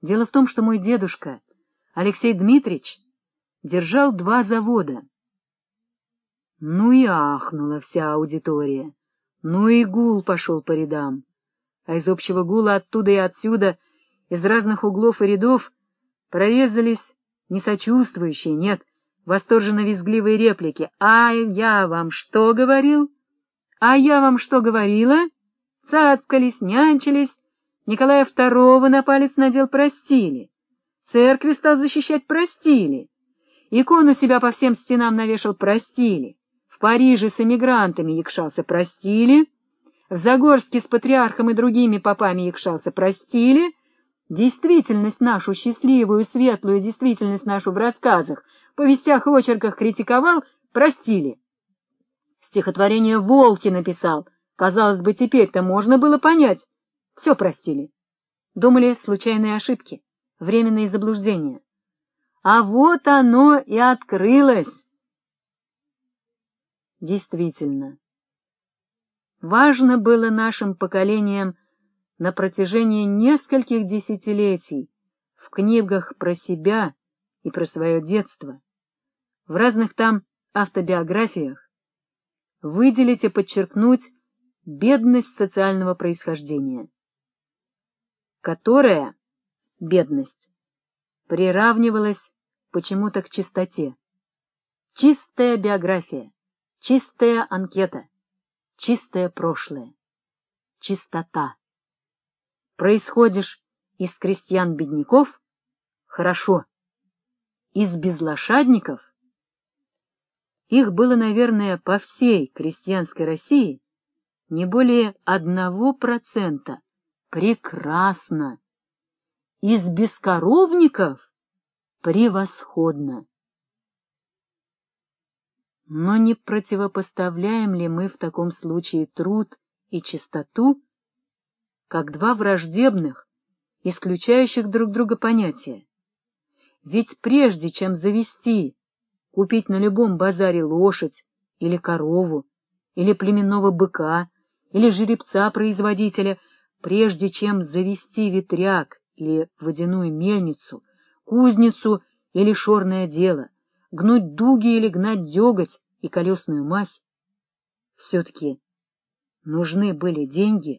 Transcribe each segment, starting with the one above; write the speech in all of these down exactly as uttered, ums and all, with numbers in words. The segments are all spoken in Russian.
Дело в том, что мой дедушка, Алексей Дмитриевич, держал два завода. Ну и ахнула вся аудитория. Ну и гул пошел по рядам. А из общего гула оттуда и отсюда, из разных углов и рядов, прорезались не сочувствующие, нет, восторженно-визгливые реплики. «А я вам что говорил? А я вам что говорила? Цацкались, нянчились, Николая Второго на палец надел, простили. Церкви стал защищать, простили. Икону себя по всем стенам навешал, простили. В Париже с эмигрантами якшался, простили. В Загорске с патриархом и другими попами якшался, простили. Действительность нашу, счастливую, светлую действительность нашу в рассказах, повестях и очерках критиковал, простили. Стихотворение «Волки» написал. Казалось бы, теперь-то можно было понять. Все простили. Думали, случайные ошибки, временные заблуждения. А вот оно и открылось. Действительно, важно было нашим поколениям на протяжении нескольких десятилетий в книгах про себя и про свое детство, в разных там автобиографиях, выделить и подчеркнуть бедность социального происхождения, которая, бедность, приравнивалась почему-то к чистоте. Чистая биография, чистая анкета, чистое прошлое, чистота. Происходишь из крестьян-бедняков — хорошо. Из безлошадников — их было, наверное, по всей крестьянской России не более одного процента. Прекрасно. Из бескоровников — превосходно. Но не противопоставляем ли мы в таком случае труд и чистоту как два враждебных, исключающих друг друга понятия? Ведь прежде чем завести, купить на любом базаре лошадь или корову, или племенного быка, или жеребца-производителя, прежде чем завести ветряк или водяную мельницу, кузницу или шорное дело, гнуть дуги или гнать деготь и колесную мазь, все-таки нужны были деньги.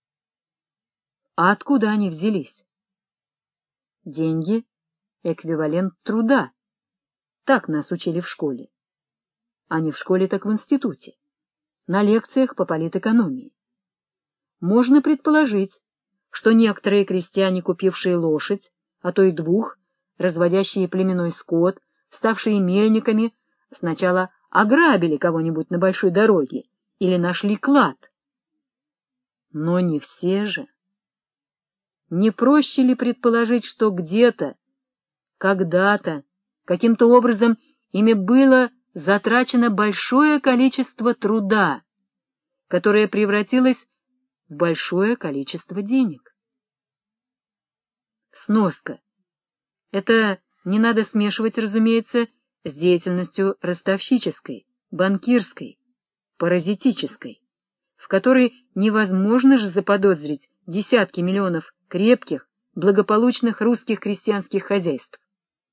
А откуда они взялись? Деньги — эквивалент труда. Так нас учили в школе. А не в школе, так в институте, на лекциях по политэкономии. Можно предположить, что некоторые крестьяне, купившие лошадь, а то и двух, разводящие племенной скот, ставшие мельниками, сначала ограбили кого-нибудь на большой дороге или нашли клад. Но не все же. Не проще ли предположить, что где-то, когда-то, каким-то образом ими было затрачено большое количество труда, которое превратилось в большое количество денег? Сноска. Это не надо смешивать, разумеется, с деятельностью ростовщической, банкирской, паразитической, в которой невозможно же заподозрить десятки миллионов крепких, благополучных русских крестьянских хозяйств.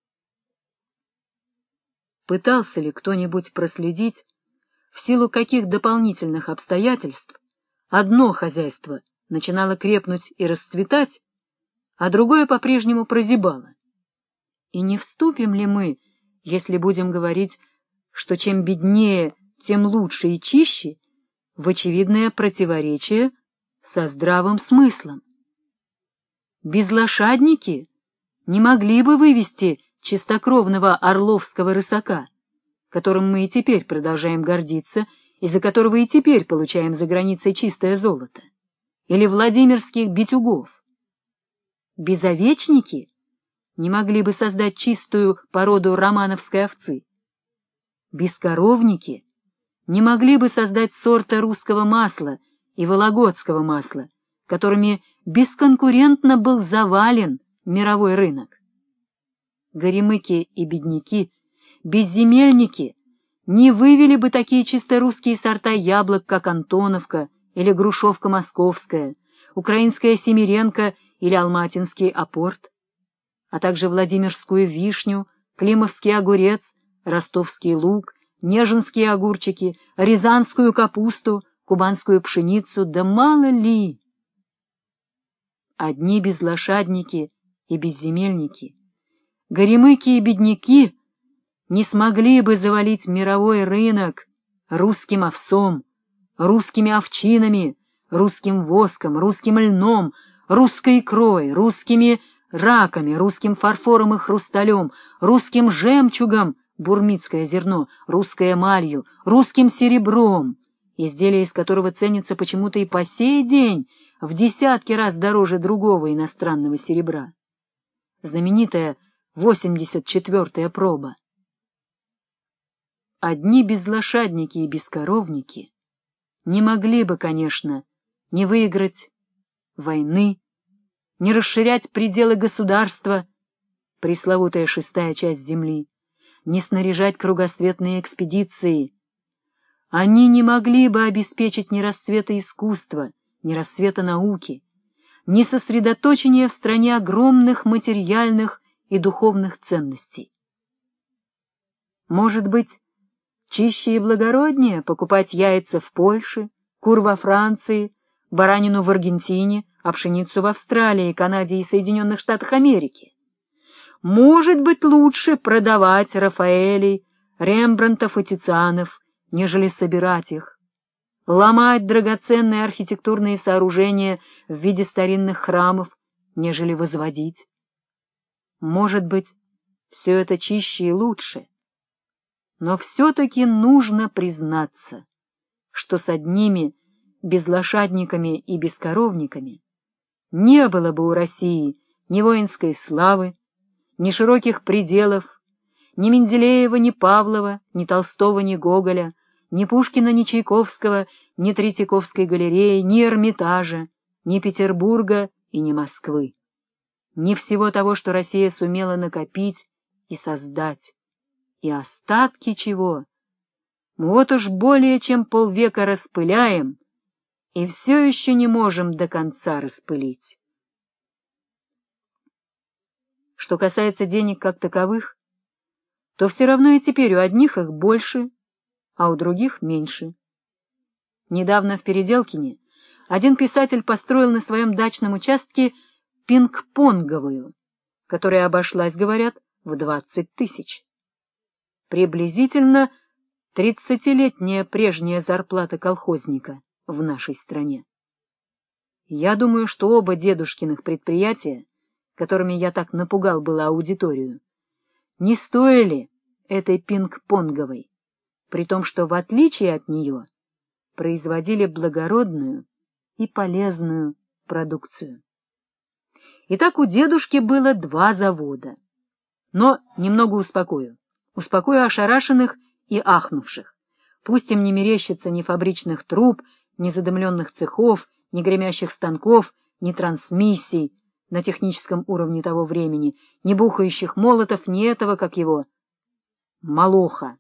Пытался ли кто-нибудь проследить, в силу каких дополнительных обстоятельств одно хозяйство начинало крепнуть и расцветать, а другое по-прежнему прозябало? И не вступим ли мы, если будем говорить, что чем беднее, тем лучше и чище, в очевидное противоречие со здравым смыслом? Безлошадники не могли бы вывести чистокровного орловского рысака, которым мы и теперь продолжаем гордиться, и за которого и теперь получаем за границей чистое золото, или владимирских битюгов. Безовечники не могли бы создать чистую породу романовской овцы. Бескоровники не могли бы создать сорта русского масла и вологодского масла, которыми бесконкурентно был завален мировой рынок. Горемыки и бедняки, безземельники не вывели бы такие чисто русские сорта яблок, как Антоновка или Грушовка московская, украинская Семеренко или алматинский апорт. а также владимирскую вишню, климовский огурец, ростовский лук, нежинские огурчики, рязанскую капусту, кубанскую пшеницу, да мало ли! Одни безлошадники и безземельники, горемыки и бедняки не смогли бы завалить мировой рынок русским овсом, русскими овчинами, русским воском, русским льном, русской икрой, русскими раками, русским фарфором и хрусталем, русским жемчугом, бурмитское зерно, русской эмалью, русским серебром, изделие из которого ценится почему-то и по сей день в десятки раз дороже другого иностранного серебра. Знаменитая восемьдесят четвёртая проба. Одни безлошадники и бескоровники не могли бы, конечно, не выиграть войны, не расширять пределы государства, пресловутая шестая часть земли, не снаряжать кругосветные экспедиции. Они не могли бы обеспечить ни расцвета искусства, ни расцвета науки, ни сосредоточения в стране огромных материальных и духовных ценностей. Может быть, чище и благороднее покупать яйца в Польше, кур во Франции, баранину в Аргентине, а пшеницу в Австралии, Канаде и Соединенных Штатах Америки. Может быть, лучше продавать Рафаэлей, Рембрандтов и Тицианов, нежели собирать их, ломать драгоценные архитектурные сооружения в виде старинных храмов, нежели возводить. Может быть, все это чище и лучше, но все-таки нужно признаться, что с одними безлошадниками и бескоровниками не было бы у России ни воинской славы, ни широких пределов, ни Менделеева, ни Павлова, ни Толстого, ни Гоголя, ни Пушкина, ни Чайковского, ни Третьяковской галереи, ни Эрмитажа, ни Петербурга и ни Москвы. Ни всего того, что Россия сумела накопить и создать. И остатки чего? Мы вот уж более чем полвека распыляем, и все еще не можем до конца распылить. Что касается денег как таковых, то все равно и теперь у одних их больше, а у других меньше. Недавно в Переделкине один писатель построил на своем дачном участке пинг-понговую, которая обошлась, говорят, в двадцать тысяч. Приблизительно тридцатилетняя прежняя зарплата колхозника в нашей стране. Я думаю, что оба дедушкиных предприятия, которыми я так напугал было аудиторию, не стоили этой пинг-понговой, при том, что в отличие от нее производили благородную и полезную продукцию. Итак, у дедушки было два завода. Но немного успокою. Успокою ошарашенных и ахнувших. Пусть им не мерещится ни фабричных труб, ни задымленных цехов, ни гремящих станков, ни трансмиссий на техническом уровне того времени, ни бухающих молотов, ни этого, как его, молоха.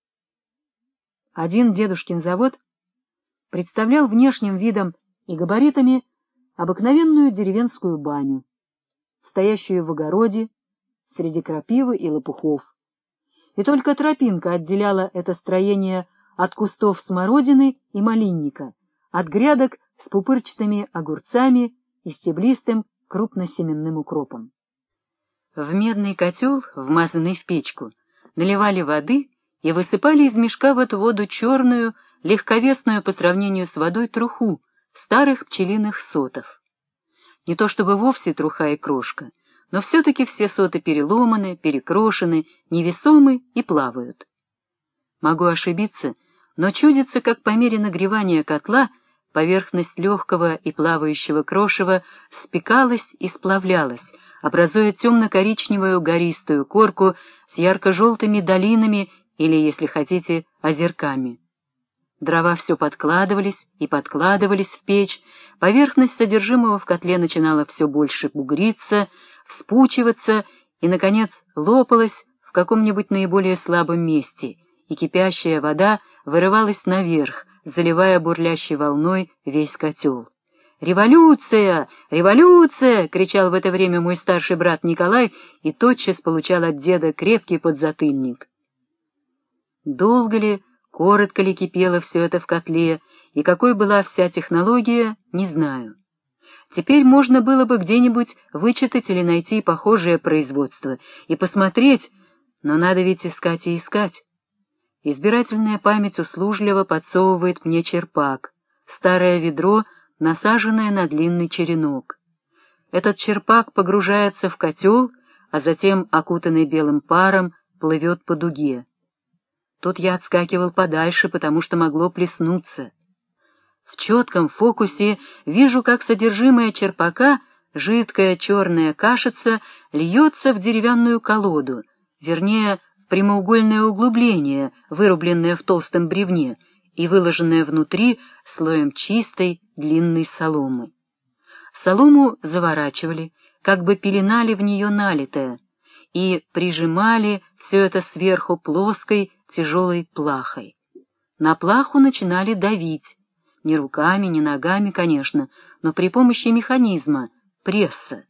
Один дедушкин завод представлял внешним видом и габаритами обыкновенную деревенскую баню, стоящую в огороде среди крапивы и лопухов. И только тропинка отделяла это строение от кустов смородины и малинника, от грядок с пупырчатыми огурцами и стеблистым крупносеменным укропом. В медный котел, вмазанный в печку, наливали воды и высыпали из мешка в эту воду черную, легковесную по сравнению с водой труху старых пчелиных сотов. Не то чтобы вовсе труха и крошка, но все-таки все соты переломаны, перекрошены, невесомы и плавают. Могу ошибиться, но чудится, как по мере нагревания котла поверхность легкого и плавающего крошева спекалась и сплавлялась, образуя темно-коричневую гористую корку с ярко-желтыми долинами или, если хотите, озерками. Дрова все подкладывались и подкладывались в печь, поверхность содержимого в котле начинала все больше бугриться, вспучиваться и, наконец, лопалась в каком-нибудь наиболее слабом месте, и кипящая вода вырывалась наверх, заливая бурлящей волной весь котел. «Революция! Революция!» — кричал в это время мой старший брат Николай и тотчас получал от деда крепкий подзатыльник. Долго ли, коротко ли кипело все это в котле, и какой была вся технология, не знаю. Теперь можно было бы где-нибудь вычитать или найти похожее производство и посмотреть, но надо ведь искать и искать. Избирательная память услужливо подсовывает мне черпак, старое ведро, насаженное на длинный черенок. Этот черпак погружается в котел, а затем, окутанный белым паром, плывет по дуге. Тут я отскакивал подальше, потому что могло плеснуться. В четком фокусе вижу, как содержимое черпака, жидкая черная кашица, льется в деревянную колоду, вернее, в прямоугольное углубление, вырубленное в толстом бревне и выложенное внутри слоем чистой длинной соломы. Солому заворачивали, как бы пеленали в нее налитое, и прижимали все это сверху плоской тяжелой плахой. На плаху начинали давить, не руками, не ногами, конечно, но при помощи механизма, пресса.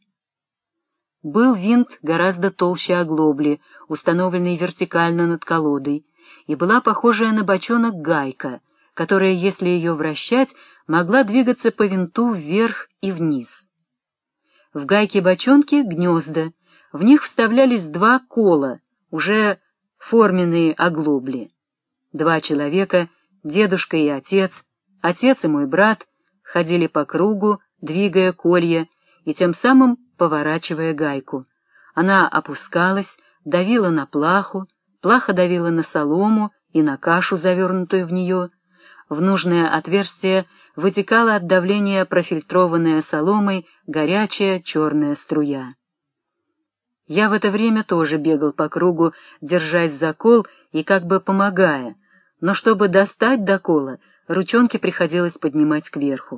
Был винт гораздо толще оглобли, установленный вертикально над колодой, и была похожая на бочонок гайка, которая, если ее вращать, могла двигаться по винту вверх и вниз. В гайке-бочонке гнезда, в них вставлялись два кола, уже форменные оглобли. Два человека, дедушка и отец, отец и мой брат, ходили по кругу, двигая колья и тем самым поворачивая гайку. Она опускалась, давила на плаху, плаха давила на солому и на кашу, завернутую в нее. В нужное отверстие вытекала от давления профильтрованная соломой горячая черная струя. Я в это время тоже бегал по кругу, держась за кол и как бы помогая, но чтобы достать до кола, ручонки приходилось поднимать кверху.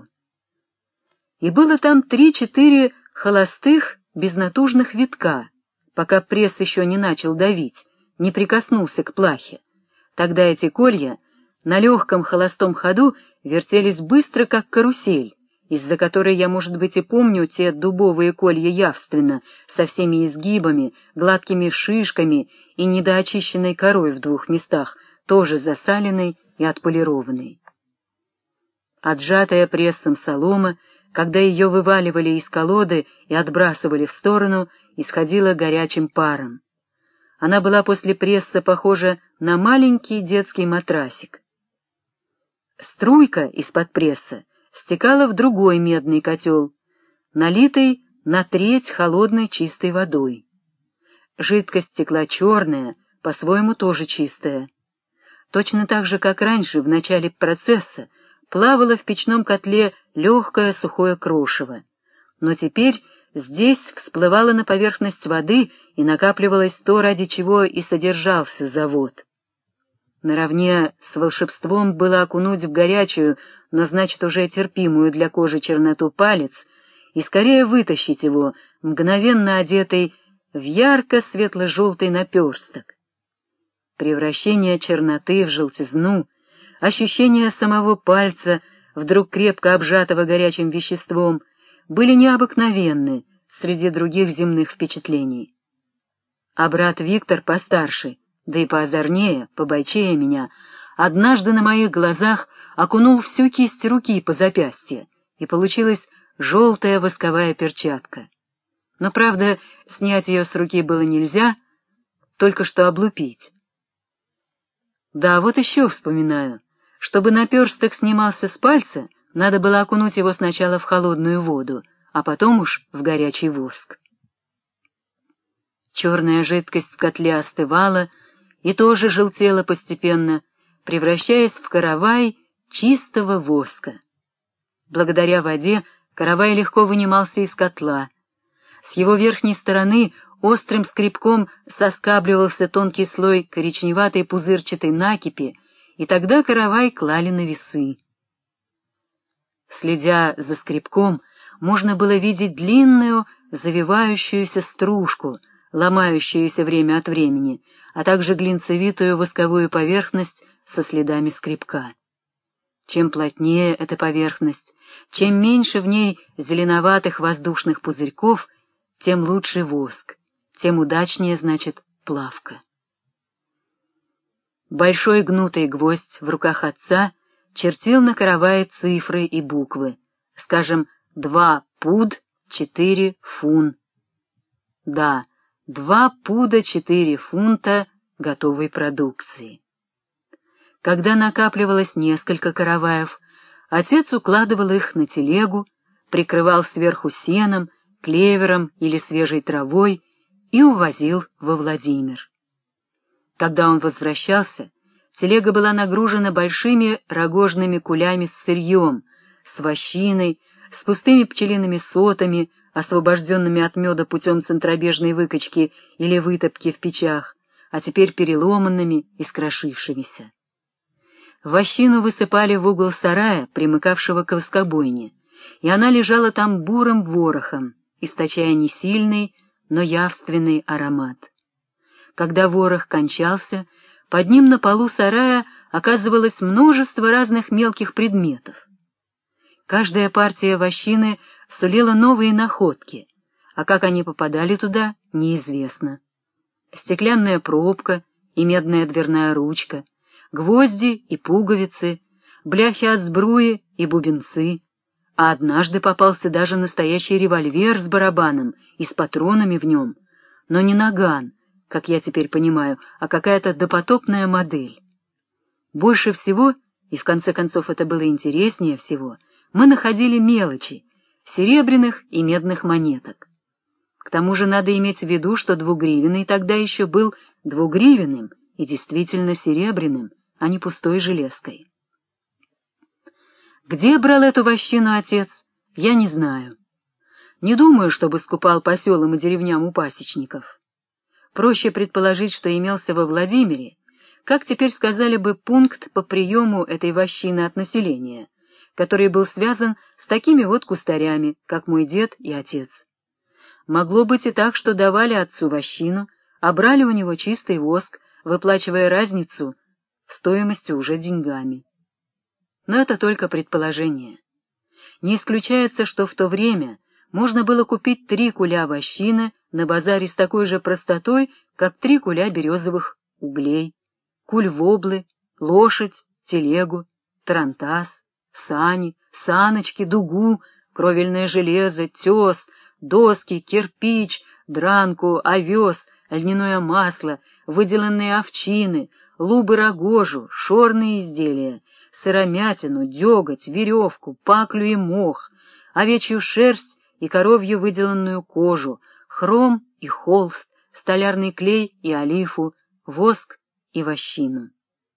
И было там три-четыре холостых, безнатужных витка, пока пресс еще не начал давить, не прикоснулся к плахе. Тогда эти колья на легком холостом ходу вертелись быстро, как карусель, из-за которой я, может быть, и помню те дубовые колья явственно, со всеми изгибами, гладкими шишками и недоочищенной корой в двух местах, тоже засаленной и отполированной. Отжатая прессом солома, когда ее вываливали из колоды и отбрасывали в сторону, исходила горячим паром. Она была после пресса похожа на маленький детский матрасик. Струйка из-под пресса стекала в другой медный котел, налитый на треть холодной чистой водой. Жидкость текла черная, по-своему тоже чистая. Точно так же, как раньше, в начале процесса, плавало в печном котле легкое сухое крошево. Но теперь здесь всплывало на поверхность воды и накапливалось то, ради чего и содержался завод. Наравне с волшебством было окунуть в горячую, но значит уже терпимую для кожи черноту палец и скорее вытащить его, мгновенно одетый в ярко-светло-желтый наперсток. Превращение черноты в желтизну, ощущение самого пальца, вдруг крепко обжатого горячим веществом, были необыкновенны среди других земных впечатлений. А брат Виктор постарше, да и поозорнее, побойчее меня, однажды на моих глазах окунул всю кисть руки по запястье, и получилась желтая восковая перчатка. Но, правда, снять ее с руки было нельзя, только что облупить. Да, вот еще вспоминаю. Чтобы наперсток снимался с пальца, надо было окунуть его сначала в холодную воду, а потом уж в горячий воск. Черная жидкость в котле остывала и тоже желтела постепенно, превращаясь в каравай чистого воска. Благодаря воде каравай легко вынимался из котла. С его верхней стороны острым скребком соскабливался тонкий слой коричневатой пузырчатой накипи, и тогда каравай клали на весы. Следя за скребком, можно было видеть длинную, завивающуюся стружку, ломающуюся время от времени, а также глинцевитую восковую поверхность со следами скребка. Чем плотнее эта поверхность, чем меньше в ней зеленоватых воздушных пузырьков, тем лучше воск, тем удачнее, значит, плавка. Большой гнутый гвоздь в руках отца чертил на каравае цифры и буквы, скажем, два пуд четыре фун. Да, два пуда четыре фунта готовой продукции. Когда накапливалось несколько караваев, отец укладывал их на телегу, прикрывал сверху сеном, клевером или свежей травой и увозил во Владимир. Когда он возвращался, телега была нагружена большими рогожными кулями с сырьем, с вощиной, с пустыми пчелиными сотами, освобожденными от меда путем центробежной выкачки или вытопки в печах, а теперь переломанными и скрошившимися. Вощину высыпали в угол сарая, примыкавшего к воскобойне, и она лежала там бурым ворохом, источая не сильный, но явственный аромат. Когда ворох кончался, под ним на полу сарая оказывалось множество разных мелких предметов. Каждая партия вощины сулила новые находки, а как они попадали туда, неизвестно. Стеклянная пробка и медная дверная ручка, гвозди и пуговицы, бляхи от сбруи и бубенцы, а однажды попался даже настоящий револьвер с барабаном и с патронами в нем, но не наган, как я теперь понимаю, а какая-то допотопная модель. Больше всего, и в конце концов это было интереснее всего, мы находили мелочи, серебряных и медных монеток. К тому же надо иметь в виду, что двугривенный тогда еще был двугривенным и действительно серебряным, а не пустой железкой. Где брал эту вощину отец, я не знаю. Не думаю, чтобы скупал по селам и деревням у пасечников. Проще предположить, что имелся во Владимире, как теперь сказали бы, пункт по приему этой вощины от населения, который был связан с такими вот кустарями, как мой дед и отец. Могло быть и так, что давали отцу вощину, а брали у него чистый воск, выплачивая разницу в стоимости уже деньгами. Но это только предположение. Не исключается, что в то время можно было купить три куля вощины на базаре с такой же простотой, как три куля березовых углей, куль воблы, лошадь, телегу, тарантас, сани, саночки, дугу, кровельное железо, тес, доски, кирпич, дранку, овес, льняное масло, выделанные овчины, лубы-рогожу, шорные изделия, сыромятину, деготь, веревку, паклю и мох, овечью шерсть и коровью выделанную кожу, хром и холст, столярный клей и олифу, воск и вощину.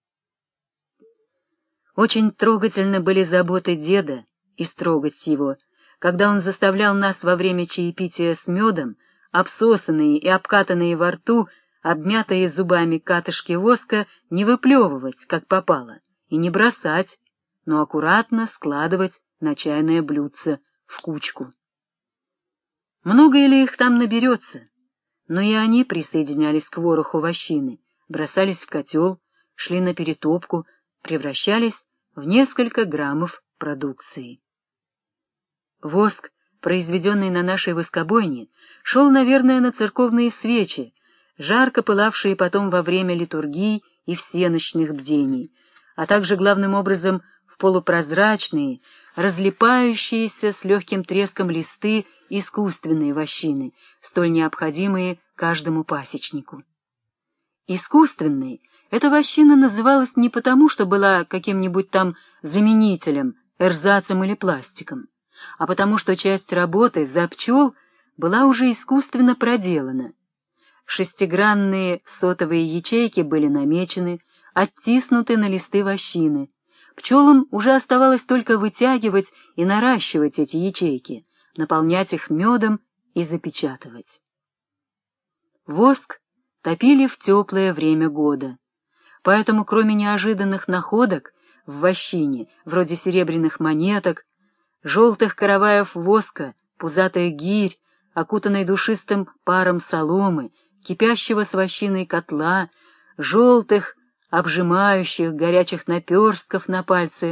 Очень трогательны были заботы деда и строгость его, когда он заставлял нас во время чаепития с медом, обсосанные и обкатанные во рту, обмятые зубами катышки воска, не выплевывать, как попало, и не бросать, но аккуратно складывать на чайное блюдце в кучку. Много ли их там наберется? Но и они присоединялись к вороху вощины, бросались в котел, шли на перетопку, превращались в несколько граммов продукции. Воск, произведенный на нашей воскобойне, шел, наверное, на церковные свечи, жарко пылавшие потом во время литургий и всенощных бдений, а также, главным образом, в полупрозрачные, разлипающиеся с легким треском листы искусственной вощины, столь необходимые каждому пасечнику. Искусственной эта вощина называлась не потому, что была каким-нибудь там заменителем, эрзацем или пластиком, а потому что часть работы за пчел была уже искусственно проделана. Шестигранные сотовые ячейки были намечены, оттиснуты на листы вощины. Пчелам уже оставалось только вытягивать и наращивать эти ячейки, наполнять их медом и запечатывать. Воск топили в теплое время года, поэтому кроме неожиданных находок в вощине, вроде серебряных монеток, желтых караваев воска, пузатых гирь, окутанной душистым паром соломы, кипящего с вощиной котла, желтых, обжимающих горячих наперстков на пальцы,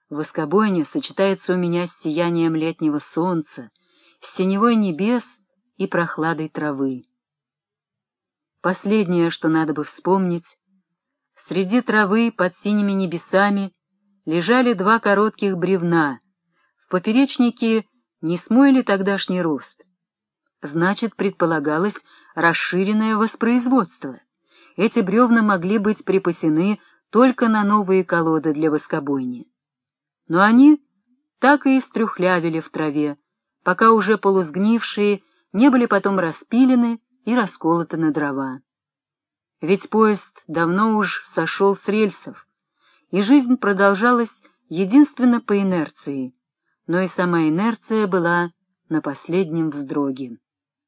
воскобойня сочетается у меня с сиянием летнего солнца, с синевой небес и прохладой травы. Последнее, что надо бы вспомнить, среди травы под синими небесами лежали два коротких бревна, в поперечнике не смой ли тогдашний рост. Значит, предполагалось расширенное воспроизводство. Эти бревна могли быть припасены только на новые колоды для воскобойни. Но они так и истрюхлявили в траве, пока уже полусгнившие не были потом распилены и расколоты на дрова. Ведь поезд давно уж сошел с рельсов, и жизнь продолжалась единственно по инерции, но и сама инерция была на последнем вздроге.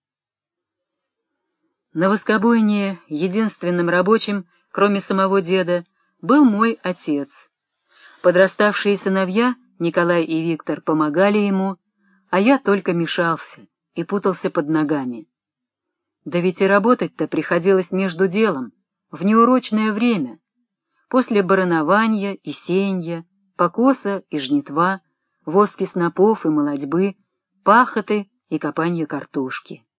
На воскобойне единственным рабочим, кроме самого деда, был мой отец. Подраставшие сыновья, Николай и Виктор, помогали ему, а я только мешался и путался под ногами. Да ведь и работать-то приходилось между делом, в неурочное время, после баранования и сеянья, покоса и жнитва, воски снопов и молодьбы, пахоты и копанья картошки.